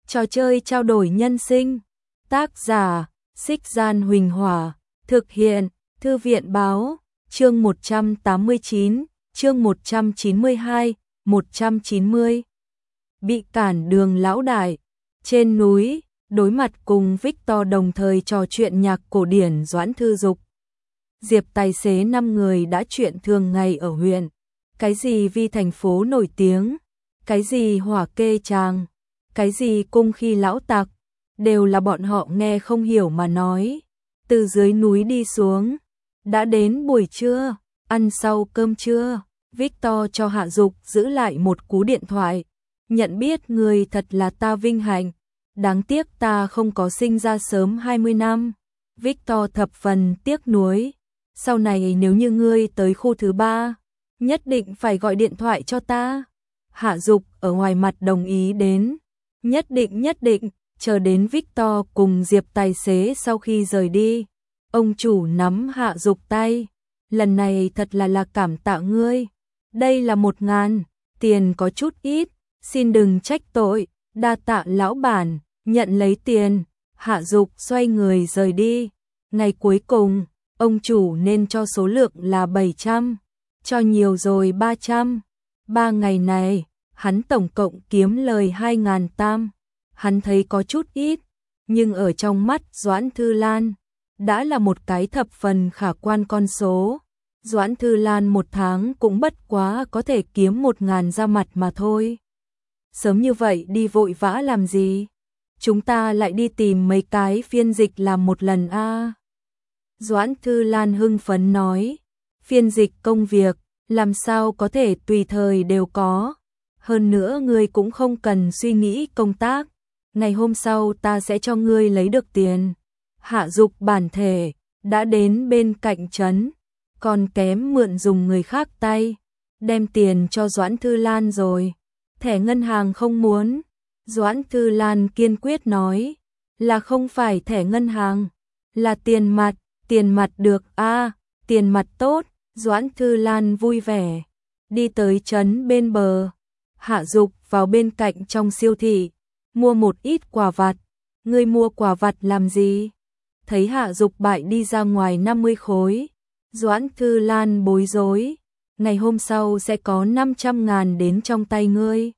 Trò chơi trao đổi nhân sinh. Tác giả: Xích Gian Huỳnh Hỏa. Thực hiện: Thư viện Báo. Chương 189, chương 192, 190. Bị cản đường lão đại. Trên núi, đối mặt cùng Victor đồng thời trò chuyện nhạc cổ điển Doãn Thư Dục. Diệp tài xế 5 người đã chuyện thường ngày ở huyện. Cái gì vi thành phố nổi tiếng, cái gì hỏa kê tràng, cái gì cung khi lão tặc, đều là bọn họ nghe không hiểu mà nói. Từ dưới núi đi xuống, đã đến buổi trưa, ăn sau cơm trưa, Victor cho Hạ Dục giữ lại một cú điện thoại. Nhận biết người thật là ta vinh hạnh, đáng tiếc ta không có sinh ra sớm 20 năm. Victor thập phần tiếc nuối, sau này nếu như ngươi tới khu thứ 3, nhất định phải gọi điện thoại cho ta. Hạ Dục ở ngoài mặt đồng ý đến, nhất định, chờ đến Victor cùng Diệp tài xế sau khi rời đi. Ông chủ nắm Hạ Dục tay, lần này thật là cảm tạ ngươi, đây là 1.000, tiền có chút ít, xin đừng trách tội, đa tạ lão bản. Nhận lấy tiền, Hạ Dục xoay người rời đi. Ngày cuối cùng, ông chủ nên cho số lượng là 700, cho nhiều rồi 300. 3 ngày này, hắn tổng cộng kiếm lời 2.000 tam. Hắn thấy có chút ít, nhưng ở trong mắt Doãn Thư Lan, đã là một cái thập phần khả quan con số. Doãn Thư Lan một tháng cũng bất quá có thể kiếm 1.000 ra mặt mà thôi. Sớm như vậy đi vội vã làm gì? Chúng ta lại đi tìm mấy cái phiên dịch làm một lần a. Doãn Thư Lan hưng phấn nói, phiên dịch công việc, làm sao có thể tùy thời đều có. Hơn nữa ngươi cũng không cần suy nghĩ công tác, ngày hôm sau ta sẽ cho ngươi lấy được tiền. Hạ Dục bản thể, đã đến bên cạnh trấn, còn kém mượn dùng người khác tay, đem tiền cho Doãn Thư Lan rồi. Thẻ ngân hàng không muốn. Doãn Thư Lan kiên quyết nói, là không phải thẻ ngân hàng, là tiền mặt được a, tiền mặt tốt. Doãn Thư Lan vui vẻ, đi tới trấn bên bờ. Hạ Dục vào bên cạnh trong siêu thị, mua một ít quà vặt. Ngươi mua quà vặt làm gì? Thấy Hạ Dục bại đi ra ngoài 50 khối, Doãn Thư Lan bối rối, ngày hôm sau sẽ có 500.000 đến trong tay ngươi.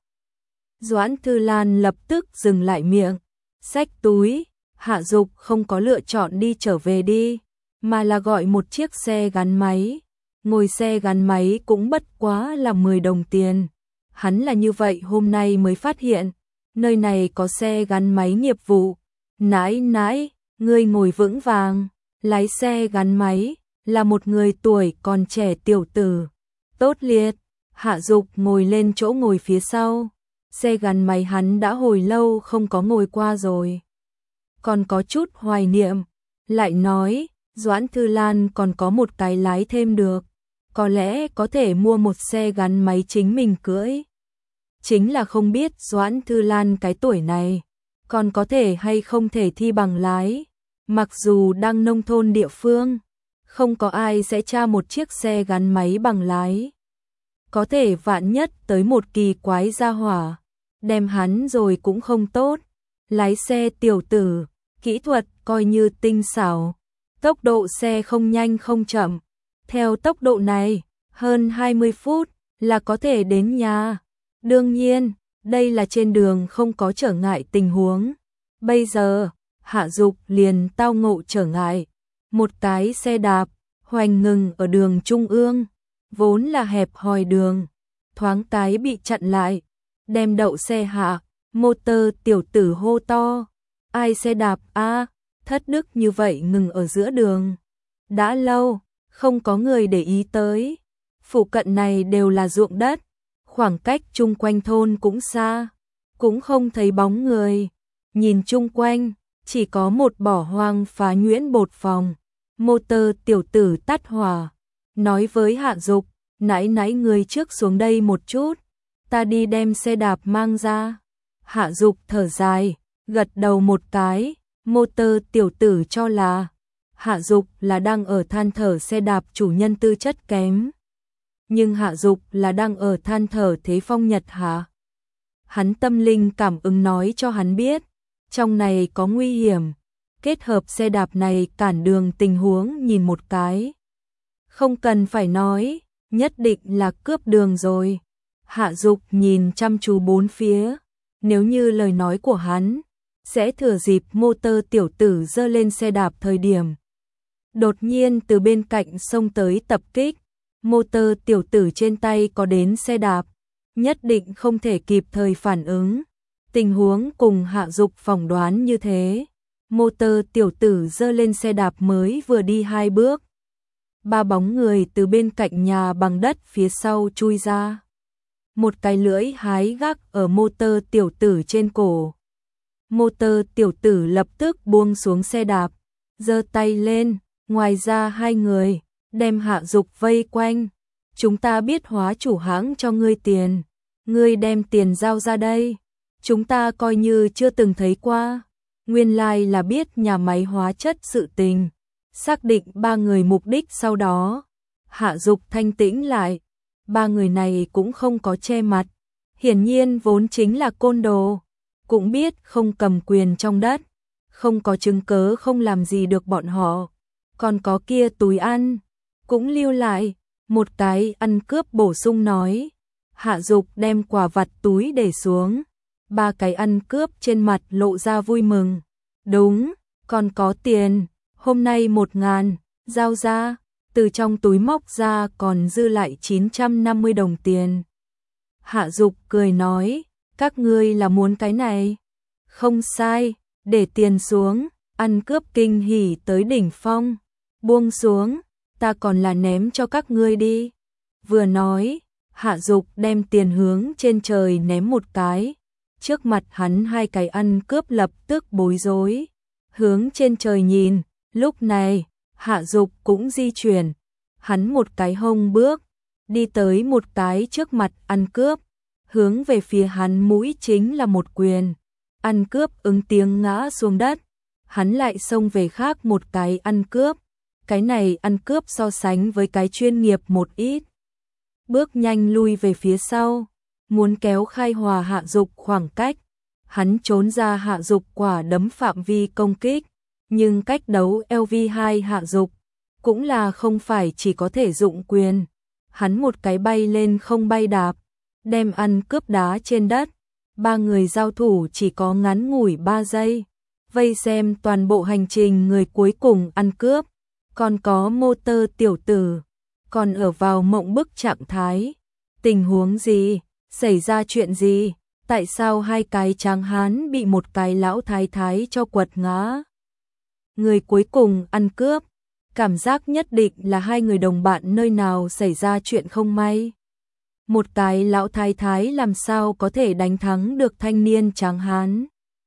Doãn Thư Lan lập tức dừng lại miệng, xách túi. Hạ Dục không có lựa chọn đi trở về đi, mà là gọi một chiếc xe gắn máy. Ngồi xe gắn máy cũng bất quá là 10 đồng tiền. Hắn là như vậy hôm nay mới phát hiện, nơi này có xe gắn máy nghiệp vụ. Nãi, ngươi ngồi vững vàng, lái xe gắn máy, là một người tuổi còn trẻ tiểu tử. Tốt liệt. Hạ Dục ngồi lên chỗ ngồi phía sau. Xe gắn máy hắn đã hồi lâu không có ngồi qua rồi, còn có chút hoài niệm. Lại nói, Doãn Thư Lan còn có một cái lái thêm được, có lẽ có thể mua một xe gắn máy chính mình cưỡi. Chính là không biết Doãn Thư Lan cái tuổi này, còn có thể hay không thể thi bằng lái. Mặc dù đang nông thôn địa phương, không có ai sẽ tra một chiếc xe gắn máy bằng lái. Có thể vạn nhất tới một kỳ quái gia hỏa, đem hắn rồi cũng không tốt. Lái xe tiểu tử, kỹ thuật coi như tinh xảo, tốc độ xe không nhanh không chậm. Theo tốc độ này, hơn 20 phút là có thể đến nhà. Đương nhiên, đây là trên đường không có trở ngại tình huống. Bây giờ, Hạ Dục liền tao ngộ trở ngại. Một cái xe đạp, hoành ngừng ở đường trung ương, vốn là hẹp hòi đường, thoáng cái bị chặn lại, đem đậu xe hạ. Motor tiểu tử hô to, ai xe đạp a, thất đức như vậy ngừng ở giữa đường. Đã lâu, không có người để ý tới. Phụ cận này đều là ruộng đất, khoảng cách chung quanh thôn cũng xa, cũng không thấy bóng người. Nhìn chung quanh, chỉ có một bỏ hoang phá nhuyễn bột phòng. Motor tiểu tử tắt hỏa, nói với Hạ Dục, nãy người trước xuống đây một chút, ta đi đem xe đạp mang ra. Hạ Dục thở dài, gật đầu một cái. Motor tiểu tử cho là Hạ Dục là đang ở than thở xe đạp chủ nhân tư chất kém, nhưng Hạ Dục là đang ở than thở thế phong nhật hạ. Hắn tâm linh cảm ứng nói cho hắn biết, trong này có nguy hiểm, kết hợp xe đạp này cản đường tình huống nhìn một cái. Không cần phải nói, nhất định là cướp đường rồi. Hạ Dục nhìn chăm chú bốn phía, nếu như lời nói của hắn, sẽ thừa dịp motor tiểu tử giơ lên xe đạp thời điểm. Đột nhiên từ bên cạnh xông tới tập kích, motor tiểu tử trên tay có đến xe đạp, nhất định không thể kịp thời phản ứng. Tình huống cùng Hạ Dục phỏng đoán như thế, motor tiểu tử giơ lên xe đạp mới vừa đi 2 bước. 3 bóng người từ bên cạnh nhà bằng đất phía sau chui ra. Một cái lưỡi hái gác ở motor tiểu tử trên cổ. Motor tiểu tử lập tức buông xuống xe đạp, giơ tay lên, ngoài ra 2 người, đem Hạ Dục vây quanh. Chúng ta biết hóa chủ hãng cho ngươi tiền, ngươi đem tiền giao ra đây. Chúng ta coi như chưa từng thấy qua. Nguyên lai là biết nhà máy hóa chất sự tình. Xác định 3 người mục đích sau đó. Hạ Dục thanh tĩnh lại. 3 người này cũng không có che mặt. Hiển nhiên vốn chính là côn đồ. Cũng biết không cầm quyền trong đất. Không có chứng cớ không làm gì được bọn họ. Còn có kia túi ăn. Cũng lưu lại. Một cái ăn cướp bổ sung nói. Hạ Dục đem quả vặt túi để xuống. 3 cái ăn cướp trên mặt lộ ra vui mừng. Đúng, còn có tiền. Hôm nay 1.000, giao ra. Từ trong túi móc ra còn dư lại 950 đồng tiền. Hạ Dục cười nói, các ngươi là muốn cái này? Không sai, để tiền xuống. Ăn cướp kinh hỉ tới đỉnh phong. Buông xuống, ta còn là ném cho các ngươi đi. Vừa nói, Hạ Dục đem tiền hướng trên trời ném một cái. Trước mặt hắn 2 cái ăn cướp lập tức bối rối. Hướng trên trời nhìn, lúc này, Hạ Dục cũng di chuyển. Hắn một cái hông bước, đi tới một cái trước mặt ăn cướp. Hướng về phía hắn mũi chính là một quyền. Ăn cướp ứng tiếng ngã xuống đất. Hắn lại xông về khác một cái ăn cướp. Cái này ăn cướp so sánh với cái chuyên nghiệp một ít. Bước nhanh lui về phía sau. Muốn kéo khai hòa Hạ Dục khoảng cách. Hắn trốn ra Hạ Dục quả đấm phạm vi công kích. Nhưng cách đấu LV2 Hạ Dục cũng là không phải chỉ có thể dụng quyền. Hắn một cái bay lên không bay đạp, đem ăn cướp đá trên đất. 3 người giao thủ chỉ có ngắn ngủi 3 giây. Vây xem toàn bộ hành trình người cuối cùng ăn cướp. Còn có motor tiểu tử, còn ở vào mộng bức trạng thái. Tình huống gì? Xảy ra chuyện gì? Tại sao 2 cái tráng hán bị một cái lão thái thái cho quật ngã? Người cuối cùng ăn cướp, cảm giác nhất định là 2 người đồng bạn nơi nào xảy ra chuyện không may. Một cái lão thái thái làm sao có thể đánh thắng được thanh niên tráng hán?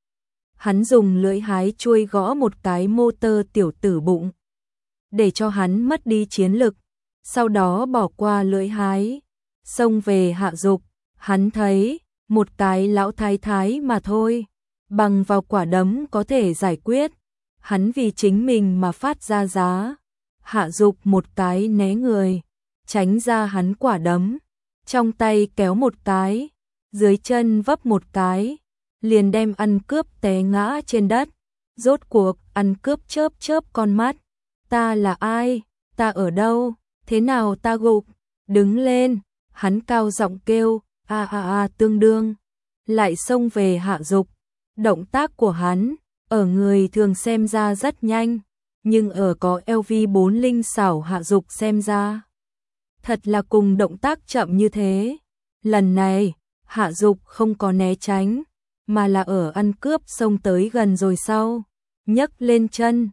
Hắn dùng lưỡi hái chuôi gõ một cái motor tiểu tử bụng, để cho hắn mất đi chiến lực, sau đó bỏ qua lưỡi hái, xông về Hạ Dục. Hắn thấy, một cái lão thái thái mà thôi, bằng vào quả đấm có thể giải quyết. Hắn vì chính mình mà phát ra giá. Hạ Dục một cái né người, tránh ra hắn quả đấm, trong tay kéo một cái, dưới chân vấp một cái, liền đem ăn cướp té ngã trên đất. Rốt cuộc ăn cướp chớp chớp con mắt. Ta là ai? Ta ở đâu? Thế nào ta gục? Đứng lên, hắn cao giọng kêu, tương đương. Lại xông về Hạ Dục. Động tác của hắn, ở người thường xem ra rất nhanh, nhưng ở có LV4 linh xảo Hạ Dục xem ra, thật là cùng động tác chậm như thế. Lần này, Hạ Dục không có né tránh, mà là ở ăn cướp xông tới gần rồi sau, nhấc lên chân,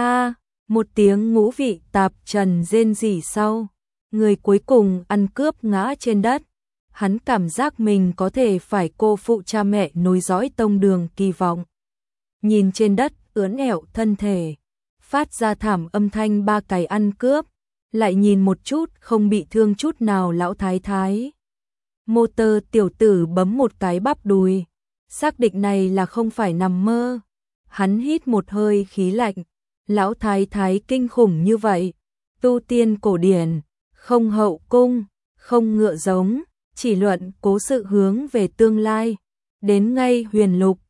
một tiếng ngũ vị tạp trần rên rỉ sau, người cuối cùng ăn cướp ngã trên đất. Hắn cảm giác mình có thể phải cô phụ cha mẹ nối dõi tông đường kỳ vọng. Nhìn trên đất ướn ẻo thân thể, phát ra thảm âm thanh 3 cái ăn cướp, lại nhìn một chút không bị thương chút nào lão thái thái. Motor tiểu tử bấm một cái bắp đùi, xác định này là không phải nằm mơ. Hắn hít một hơi khí lạnh, lão thái thái kinh khủng như vậy, tu tiên cổ điển, không hậu cung, không ngựa giống, chỉ luận cố sự hướng về tương lai, đến ngay Huyền Lục,